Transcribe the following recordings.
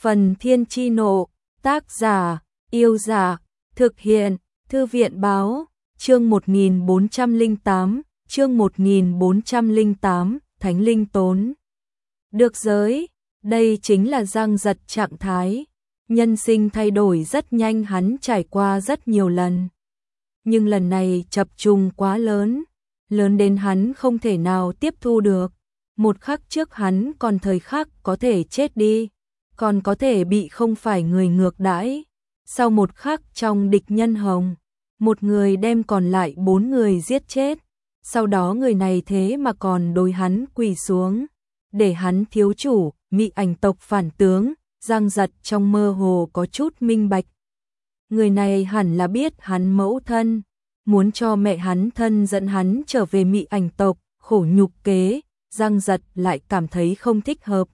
Phần Thiên Chi Nộ, tác giả, Yêu Dạ, thực hiện, Thư viện Báo, chương 1408, Thánh Linh Tốn. Được giới, đây chính là Giang Giật trạng thái. Nhân sinh thay đổi rất nhanh, hắn trải qua rất nhiều lần. Nhưng lần này chập trùng quá lớn, lớn đến hắn không thể nào tiếp thu được. Một khắc trước hắn còn thời khắc có thể chết đi, còn có thể bị không phải người ngược đãi. Sau một khắc trong địch nhân hồng, một người đem còn lại 4 người giết chết. Sau đó người này thế mà còn đối hắn quỳ xuống, để hắn thiếu chủ, Mị Ảnh tộc phản tướng. Giang Giật trong mơ hồ có chút minh bạch. Người này hẳn là biết hắn mẫu thân, muốn cho mẹ hắn thân dẫn hắn trở về Mị Ảnh tộc, khổ nhục kế. Giang Giật lại cảm thấy không thích hợp.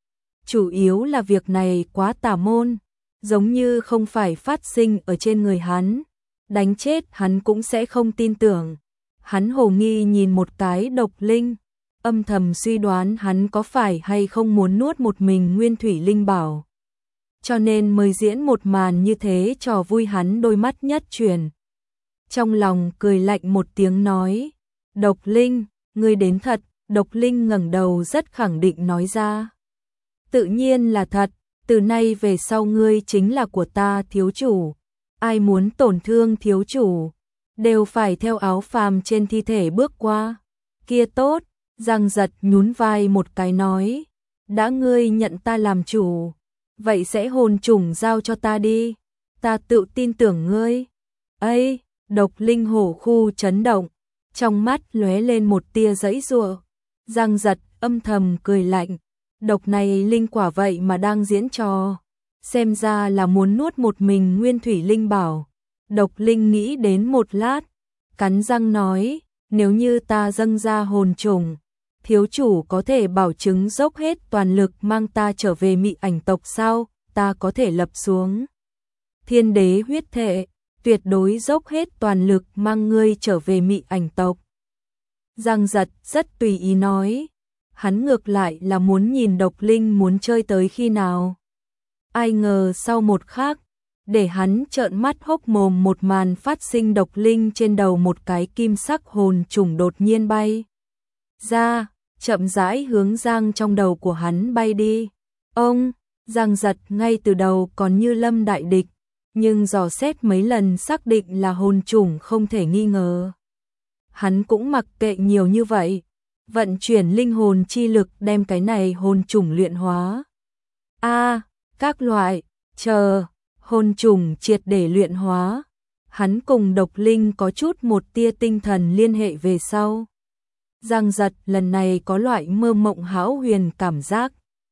Chủ yếu là việc này quá tà môn, giống như không phải phát sinh ở trên người hắn. Đánh chết hắn cũng sẽ không tin tưởng. Hắn hồ nghi nhìn một cái Độc Linh, âm thầm suy đoán hắn có phải hay không muốn nuốt một mình Nguyên Thủy Linh Bảo. Cho nên mới diễn một màn như thế trò vui. Hắn đôi mắt nhất chuyển, trong lòng cười lạnh một tiếng nói: Độc Linh, ngươi đến thật. Độc Linh ngẩng đầu rất khẳng định nói ra: Tự nhiên là thật, từ nay về sau ngươi chính là của ta thiếu chủ. Ai muốn tổn thương thiếu chủ, đều phải theo áo phàm trên thi thể bước qua. Kia tốt. Giang Giật nhún vai một cái nói: Đã ngươi nhận ta làm chủ, vậy sẽ hồn trùng giao cho ta đi. Ta tự tin tưởng ngươi. Ây, Độc Linh hổ khu chấn động, trong mắt lóe lên một tia giãy giụa. Giang Giật âm thầm cười lạnh, độc này linh quả vậy mà đang diễn trò, xem ra là muốn nuốt một mình Nguyên Thủy Linh Bảo. Độc Linh nghĩ đến một lát, cắn răng nói: Nếu như ta dâng ra hồn trùng, thiếu chủ có thể bảo chứng dốc hết toàn lực mang ta trở về Mị Ảnh tộc sao? Ta có thể lập xuống Thiên Đế huyết thệ, tuyệt đối dốc hết toàn lực mang ngươi trở về Mị Ảnh tộc. Giang Giật rất tùy ý nói, hắn ngược lại là muốn nhìn Độc Linh muốn chơi tới khi nào. Ai ngờ sau một khắc, để hắn trợn mắt hốc mồm một màn phát sinh. Độc Linh trên đầu một cái kim sắc hồn trùng đột nhiên bay ra, chậm rãi hướng Giang trong đầu của hắn bay đi. Ông, Giang Giật ngay từ đầu còn như lâm đại địch, nhưng dò xét mấy lần xác định là hồn trùng không thể nghi ngờ. Hắn cũng mặc kệ nhiều như vậy, vận chuyển linh hồn chi lực đem cái này hồn trùng luyện hóa. Các loại, chờ, hồn trùng triệt để luyện hóa, hắn cùng Độc Linh có chút một tia tinh thần liên hệ về sau. Giang Giật lần này có loại mơ mộng hão huyền cảm giác.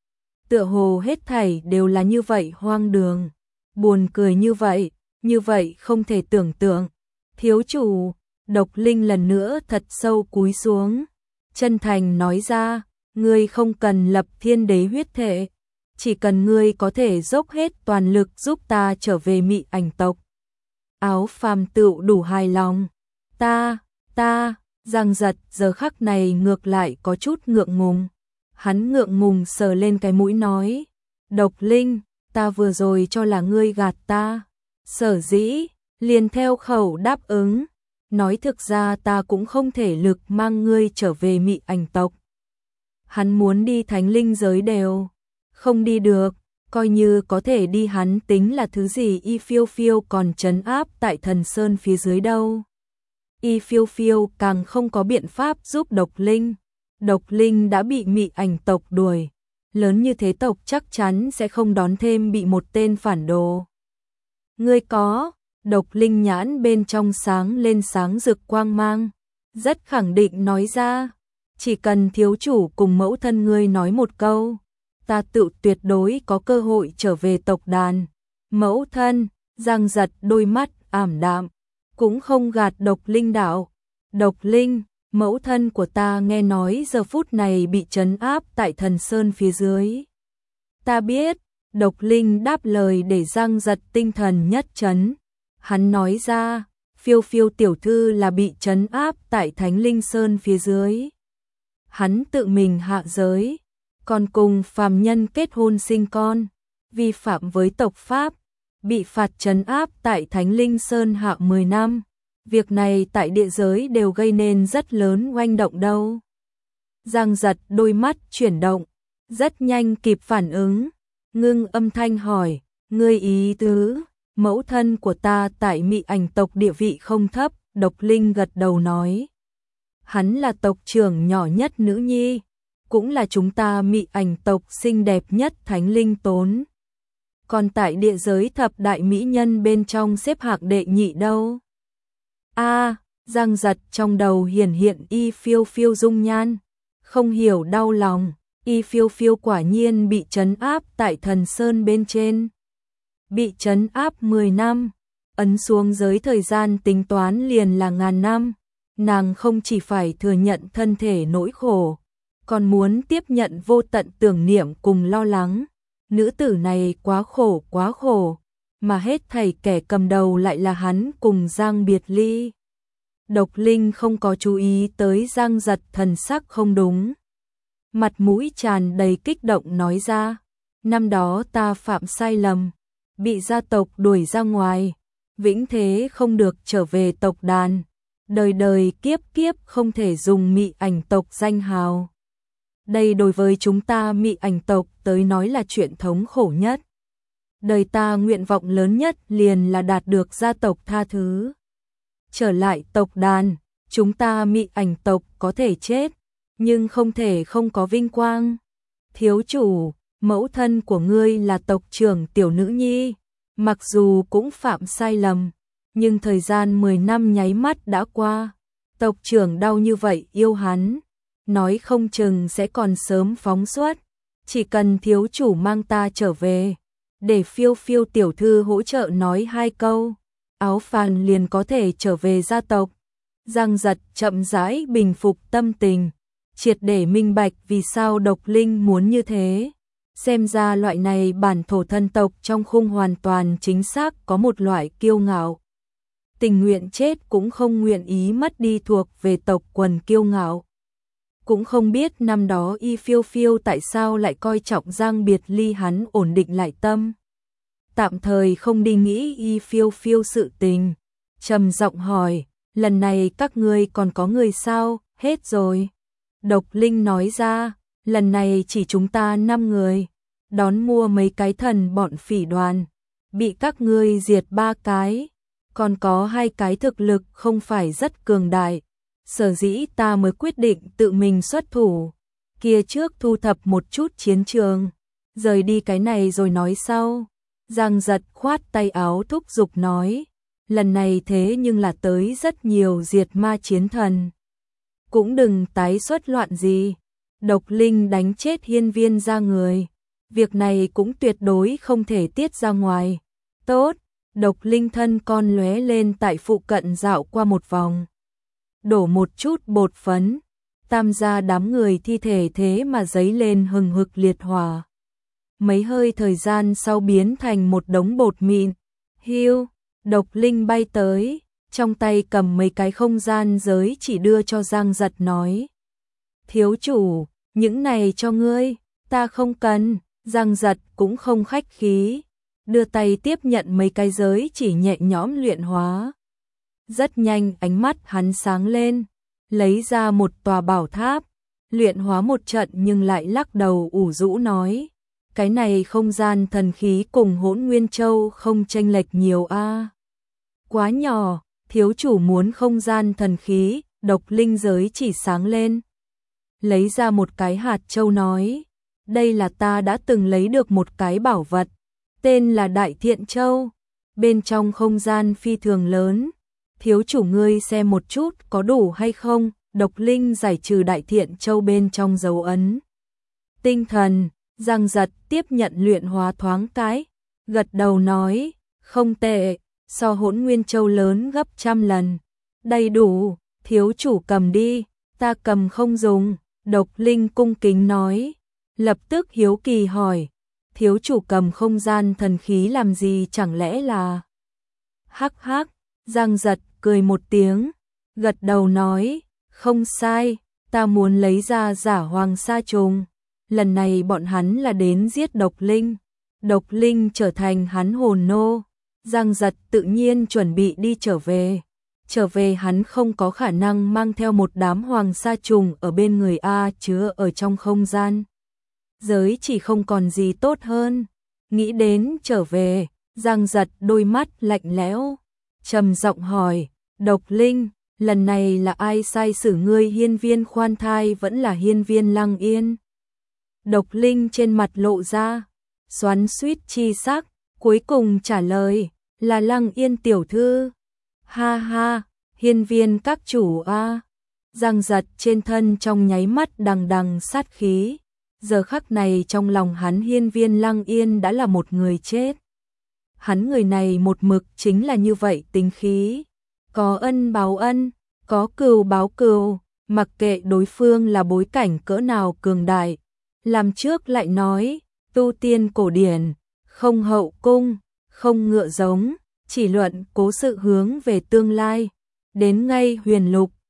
Tựa hồ hết thảy đều là như vậy hoang đường, buồn cười như vậy không thể tưởng tượng. Thiếu chủ, Độc Linh lần nữa thật sâu cúi xuống, chân thành nói ra: Ngươi không cần lập Thiên Đế huyết thệ, chỉ cần ngươi có thể dốc hết toàn lực giúp ta trở về Mị Ảnh tộc, áo phàm tựu đủ hài lòng. Ta, Giang Giật giờ khắc này ngược lại có chút ngượng ngùng. Hắn ngượng ngùng sờ lên cái mũi nói: Độc Linh, ta vừa rồi cho là ngươi gạt ta, sở dĩ liền theo khẩu đáp ứng. Nói thực ra ta cũng không thể lực mang ngươi trở về Mị Ảnh tộc. Hắn muốn đi Thánh Linh giới đều không đi được, coi như có thể đi hắn tính là thứ gì. Y Phiêu Phiêu còn trấn áp tại Thần Sơn phía dưới đâu. Y Phiêu Phiêu càng không có biện pháp giúp Độc Linh. Độc Linh đã bị Mị Ảnh tộc đuổi, lớn như thế tộc chắc chắn sẽ không đón thêm bị một tên phản đồ. Ngươi có? Độc Linh nhãn bên trong sáng lên sáng rực quang mang, rất khẳng định nói ra: Chỉ cần thiếu chủ cùng mẫu thân ngươi nói một câu, ta tự tuyệt đối có cơ hội trở về tộc đàn. Mẫu thân? Giang Giật đôi mắt ảm đạm, cũng không gạt Độc Linh đạo: Độc Linh, mẫu thân của ta nghe nói giờ phút này bị trấn áp tại Thần Sơn phía dưới. Ta biết. Độc Linh đáp lời để Giang Giật tinh thần nhất chấn. Hắn nói ra: Phiêu Phiêu tiểu thư là bị trấn áp tại Thánh Linh Sơn phía dưới. Hắn tự mình hạ giới, còn cùng phàm nhân kết hôn sinh con. vi phạm với tộc pháp, bị phạt trấn áp tại Thánh Linh Sơn hạ 10 năm. Việc này tại địa giới đều gây nên rất lớn oanh động đâu. Giang Giật đôi mắt chuyển động, rất nhanh kịp phản ứng, ngưng âm thanh hỏi, ngươi ý tứ, mẫu thân của ta tại Mị Ảnh tộc địa vị không thấp, Độc Linh gật đầu nói. Hắn là tộc trưởng nhỏ nhất nữ nhi, cũng là chúng ta Mị Ảnh tộc xinh đẹp nhất Thánh Linh Tốn. Còn tại địa giới thập đại mỹ nhân bên trong xếp hạng đệ nhị đâu? Giang Giật trong đầu hiển hiện Y Phiêu Phiêu dung nhan, không hiểu đau lòng, Y Phiêu Phiêu quả nhiên bị trấn áp tại Thần Sơn bên trên. Bị trấn áp 10 năm, ấn xuống giới thời gian tính toán liền là ngàn năm, nàng không chỉ phải thừa nhận thân thể nỗi khổ, còn muốn tiếp nhận vô tận tưởng niệm cùng lo lắng. Nữ tử này quá khổ, mà hết thảy kẻ cầm đầu lại là hắn cùng Giang Biệt Ly. Độc Linh không có chú ý tới Giang Giật thần sắc không đúng. Mặt mũi tràn đầy kích động nói ra, năm đó ta phạm sai lầm, bị gia tộc đuổi ra ngoài, vĩnh thế không được trở về tộc đàn, đời đời kiếp kiếp không thể dùng Mị Ảnh tộc danh hào. Đây đối với chúng ta Mị Ảnh tộc tới nói là chuyện thống khổ nhất. Đời ta nguyện vọng lớn nhất liền là đạt được gia tộc tha thứ. Trở lại tộc đàn, chúng ta Mị Ảnh tộc có thể chết, nhưng không thể không có vinh quang. Thiếu chủ, mẫu thân của ngươi là tộc trưởng tiểu nữ nhi, mặc dù cũng phạm sai lầm, nhưng thời gian 10 năm nháy mắt đã qua. Tộc trưởng đau như vậy yêu hắn, nói không chừng sẽ còn sớm phóng xuất. Chỉ cần thiếu chủ mang ta trở về, để Phiêu Phiêu tiểu thư hỗ trợ nói 2 câu, Áo Phàn liền có thể trở về gia tộc. Giang Giật chậm rãi bình phục tâm tình, triệt để minh bạch vì sao Độc Linh muốn như thế. Xem ra loại này bản thổ thân tộc trong khung hoàn toàn chính xác có một loại kiêu ngạo. Tình nguyện chết cũng không nguyện ý mất đi thuộc về tộc quần kiêu ngạo. Cũng không biết năm đó Y Phiêu Phiêu tại sao lại coi trọng Giang Biệt Ly, hắn ổn định lại tâm. Tạm thời không đi nghĩ Y Phiêu Phiêu sự tình, trầm giọng hỏi, lần này các ngươi còn có người sao? Hết rồi. Độc Linh nói ra, lần này chỉ chúng ta 5 người, đón mua mấy cái thần bọn phỉ đoàn, bị các ngươi diệt 3 cái, còn có 2 cái thực lực không phải rất cường đại. Sở dĩ ta mới quyết định tự mình xuất thủ, kia trước thu thập một chút chiến trường, rời đi cái này rồi nói sau. Giang Giật khoát tay áo thúc giục nói, lần này thế nhưng là tới rất nhiều diệt ma chiến thần. Cũng đừng tái xuất loạn gì, Độc Linh đánh chết hiên viên ra người, việc này cũng tuyệt đối không thể tiết ra ngoài. Tốt, Độc Linh thân con lóe lên tại phụ cận dạo qua một vòng, đổ một chút bột phấn, tam gia đám người thi thể thế mà giấy lên hừng hực liệt hỏa. Mấy hơi thời gian sau biến thành một đống bột mịn. Hiu, Độc Linh bay tới, trong tay cầm mấy cái không gian giới chỉ đưa cho Giang Giật nói, thiếu chủ, những này cho ngươi. Ta không cần. Giang Giật cũng không khách khí, đưa tay tiếp nhận mấy cái giới chỉ nhẹ nhõm luyện hóa. Rất nhanh ánh mắt hắn sáng lên, lấy ra một tòa bảo tháp, luyện hóa một trận nhưng lại lắc đầu ủ rũ nói, cái này không gian thần khí cùng Hỗn Nguyên Châu không chênh lệch nhiều a. Quá nhỏ, thiếu chủ muốn không gian thần khí. Độc Linh giới chỉ sáng lên, lấy ra một cái hạt châu nói, đây là ta đã từng lấy được một cái bảo vật, tên là Đại Thiện Châu, bên trong không gian phi thường lớn, thiếu chủ ngươi xem một chút có đủ hay không. Độc Linh giải trừ Đại Thiện Châu bên trong dấu ấn tinh thần. Giang Giật tiếp nhận luyện hóa thoáng cái, gật đầu nói, không tệ, so Hỗn Nguyên Châu lớn gấp 100 lần, đầy đủ, thiếu chủ cầm đi. Ta cầm không dùng. Độc Linh cung kính nói, lập tức hiếu kỳ hỏi, thiếu chủ cầm không gian thần khí làm gì, chẳng lẽ là... Hắc hắc. Giang Giật cười một tiếng, gật đầu nói, không sai, ta muốn lấy ra giả hoàng sa trùng. Lần này bọn hắn là đến giết Độc Linh. Độc Linh trở thành hắn hồn nô. Giang Giật tự nhiên chuẩn bị đi trở về. Trở về hắn không có khả năng mang theo một đám hoàng sa trùng ở bên người chứa ở trong không gian. Giới chỉ không còn gì tốt hơn. Nghĩ đến trở về, Giang Giật đôi mắt lạnh lẽo, trầm giọng hỏi, Độc Linh, lần này là ai sai xử ngươi hiên viên khoan thai vẫn là hiên viên Lăng Yên? Độc Linh trên mặt lộ ra xoắn xuýt chi sắc, cuối cùng trả lời, là Lăng Yên tiểu thư. Ha ha, hiên viên các chủ a. Giang Giật trên thân trong nháy mắt đằng đằng sát khí. Giờ khắc này trong lòng hắn hiên viên Lăng Yên đã là một người chết. Hắn người này một mực chính là như vậy tính khí. Có ân báo ân, có cừu báo cừu, mặc kệ đối phương là bối cảnh cỡ nào cường đại. Làm trước lại nói, tu tiên cổ điển, không hậu cung, không ngựa giống, chỉ luận cố sự hướng về tương lai. Đến ngay huyền lục,